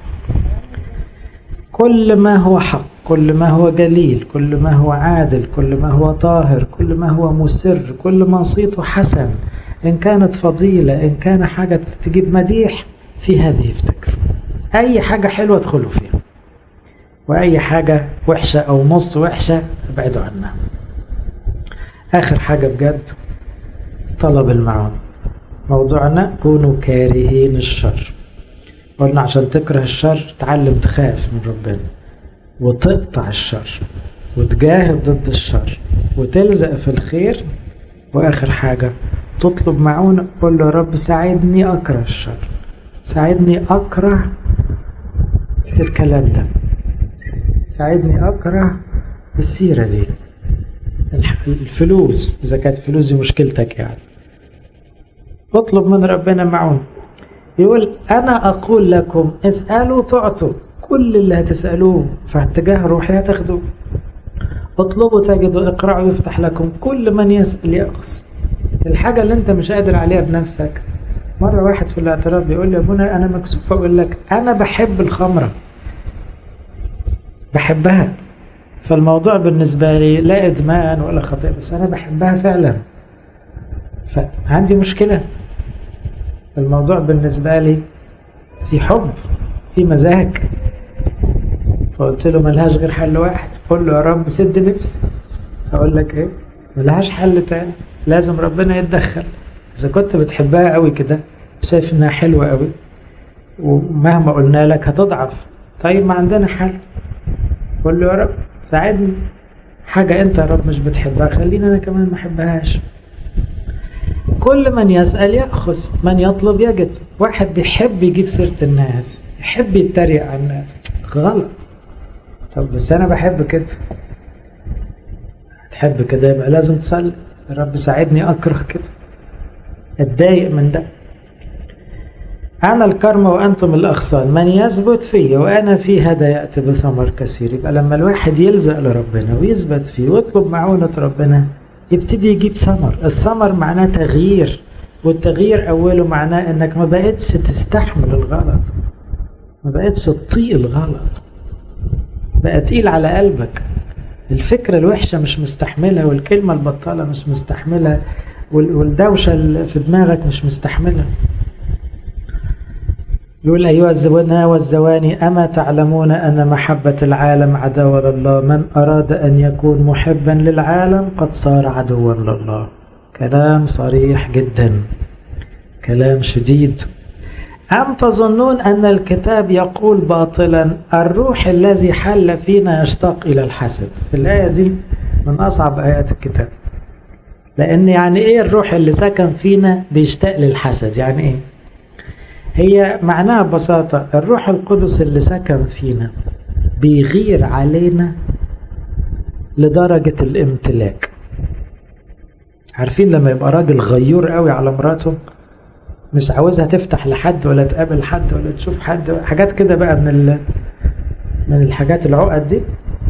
كل ما هو حق، كل ما هو جليل، كل ما هو عادل، كل ما هو طاهر، كل ما هو مسر، كل ما صيته حسن، إن كانت فضيلة، إن كان حاجة تجيب مديح، في هذه افتكروا. أي حاجة حلوة ادخلوا فيها، وأي حاجة وحشة أو نص وحشة ابعدوا عنها. آخر حاجة بجد طلب المعون. موضوعنا كونوا كارهين الشر. قلنا عشان تكره الشر تعلم تخاف من ربنا، وتقطع الشر، وتجاهد ضد الشر، وتلزق في الخير. وآخر حاجة تطلب معونة، قول له يا رب ساعدني أكره الشر، ساعدني أكره الكلام ده، ساعدني أكره السيرة دي، الفلوس إذا كانت الفلوس دي مشكلتك يعني. اطلب من ربنا معونة. يقول أنا أقول لكم اسألوا تعطوا، كل اللي هتسألوه في اتجاه روحي هتاخدوه. اطلبوا تجدوا، اقرأوا يفتح لكم، كل من يسأل يأخذ. الحاجة اللي انت مش قادر عليها بنفسك. مرة واحد في الاعتراف بيقول لي يا ابونا أنا مكسوف أقول لك أنا بحب الخمرة، بحبها، فالموضوع بالنسبة لي لا إدمان ولا خطيئة، بس أنا بحبها فعلا، فعندي مشكلة. الموضوع بالنسبة لي في حب، في مزاج. فقلت له ملهاش غير حل واحد، قل له يا رب سد نفسي. أقول لك إيه؟ ملهاش حل تاني، لازم ربنا يتدخل. إذا كنت بتحبها قوي كده، شايف إنها حلوة قوي، ومهما قلنا لك هتضعف، طيب ما عندنا حل. قل له يا رب ساعدني، حاجة أنت يا رب مش بتحبها خلينا أنا كمان ما أحبهاش. كل من يسأل يأخذ، من يطلب يجد. واحد بيحب يجيب سيرة الناس، يحب يتريق على الناس، غلط. طب بس أنا بحب كده، تحب كده يبقى لازم تصلي يا رب ساعدني أكره كده، أتضايق من ده. أنا الكرمة وأنتم الأغصان، من يثبت فيه وأنا فيه هذا يأتي بثمر كثير. يبقى لما الواحد يلزق لربنا ويثبت فيه ويطلب معونة ربنا يبتدي يجيب ثمر. الثمر معناه تغيير، والتغيير أوله معناه أنك ما بقتش تستحمل الغلط، ما بقتش تطيق الغلط، بقى تقيل على قلبك. الفكرة الوحشة مش مستحملها، والكلمة البطالة مش مستحملها، والدوشة اللي في دماغك مش مستحملها. يقول أيها الزوانى والزواني أما تعلمون أن محبة العالم عداوة لله، من أراد أن يكون محبا للعالم قد صار عدوا لله. كلام صريح جدا، كلام شديد. أم تظنون أن الكتاب يقول باطلا الروح الذي حل فينا يشتاق إلى الحسد؟ الآية دي من أصعب آيات الكتاب، لأن يعني إيه الروح اللي سكن فينا بيشتاق للحسد؟ يعني إيه؟ هي معناها ببساطة الروح القدس اللي سكن فينا بيغير علينا لدرجة الامتلاك. عارفين لما يبقى راجل غيور قوي على مراته، مش عاوزها تفتح لحد ولا تقابل حد ولا تشوف حد، حاجات كده بقى من من الحاجات العقد دي.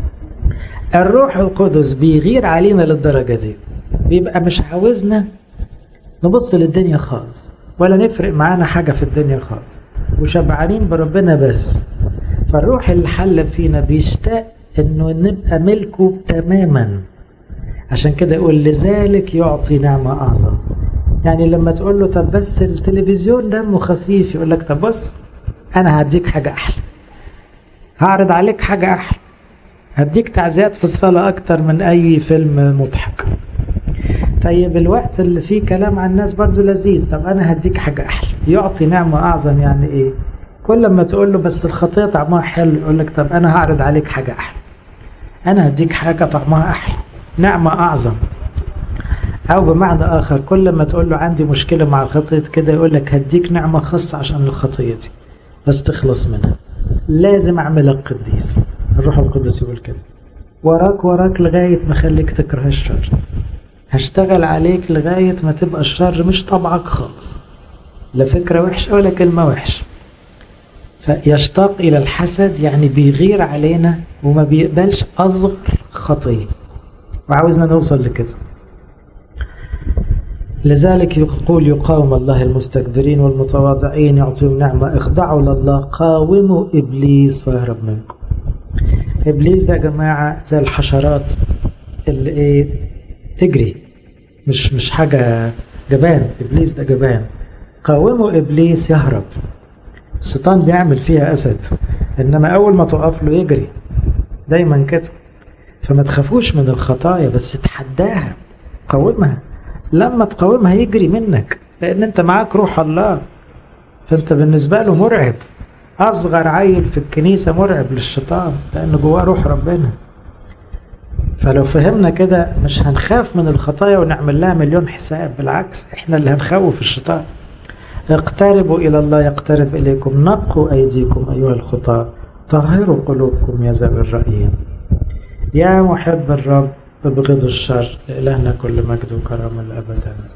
الروح القدس بيغير علينا للدرجة دي، بيبقى مش عاوزنا نبص للدنيا خالص ولا نفرق معانا حاجة في الدنيا خالص، وشبعانين بربنا بس. فالروح اللي حل فينا بيشتاق انه نبقى ملكه تماما. عشان كده يقول لذلك يعطي نعمة اعظم. يعني لما تقول له طب بس التلفزيون دمه خفيف، يقول لك طب بص انا هديك حاجة احلى، هعرض عليك حاجة احلى، هديك تعزيات في الصلاة اكتر من اي فيلم مضحك. طيب الوقت اللي فيه كلام عن الناس برضو لذيذ، طب انا هديك حاجة احلى. يعطي نعمة اعظم يعني ايه؟ كل ما تقول له بس الخطية طعمها حلو، يقول لك طب انا هعرض عليك حاجة احلى، انا هديك حاجة طعمها احلى، نعمة اعظم. او بمعنى اخر كل ما تقول له عندي مشكلة مع خطية كده، يقول لك هديك نعمة خاصة عشان الخطية دي بس تخلص منها، لازم اعملك قديس. الروح القدس يقول كده، وراك وراك لغاية ما خليك تكره الشر، هشتغل عليك لغاية ما تبقى الشر مش طبعك خالص، لا فكرة وحشة ولا كلمة وحشة. فيشتاق إلى الحسد يعني بيغير علينا وما بيقبلش أصغر خطية، وعاوزنا نوصل لكده. لذلك يقول يقاوم الله المستكبرين والمتواضعين يعطيهم نعمة، اخضعوا لله، قاوموا إبليس ويهرب منكم. إبليس ده يا جماعة زي الحشرات اللي ايه تجري، مش مش حاجة جبان. إبليس ده جبان. قاوموا إبليس يهرب. الشيطان بيعمل فيها أسد، إنما أول ما تقف له يجري دايما كده. فما تخافوش من الخطايا، بس تحداها، قاومها. لما تقاومها يجري منك، لأن أنت معاك روح الله، فأنت بالنسبة له مرعب. أصغر عيل في الكنيسة مرعب للشيطان، لأنه جواه روح ربنا. فلو فهمنا كده مش هنخاف من الخطايا ونعمل لها مليون حساب، بالعكس احنا اللي هنخوف الشيطان. اقتربوا إلى الله يقترب إليكم، نقوا أيديكم أيها الخطاة، طهروا قلوبكم يا ذوي الرأيين. يا محب الرب ابغضوا الشر، لإلهنا كل مجد وكرامة الأبد.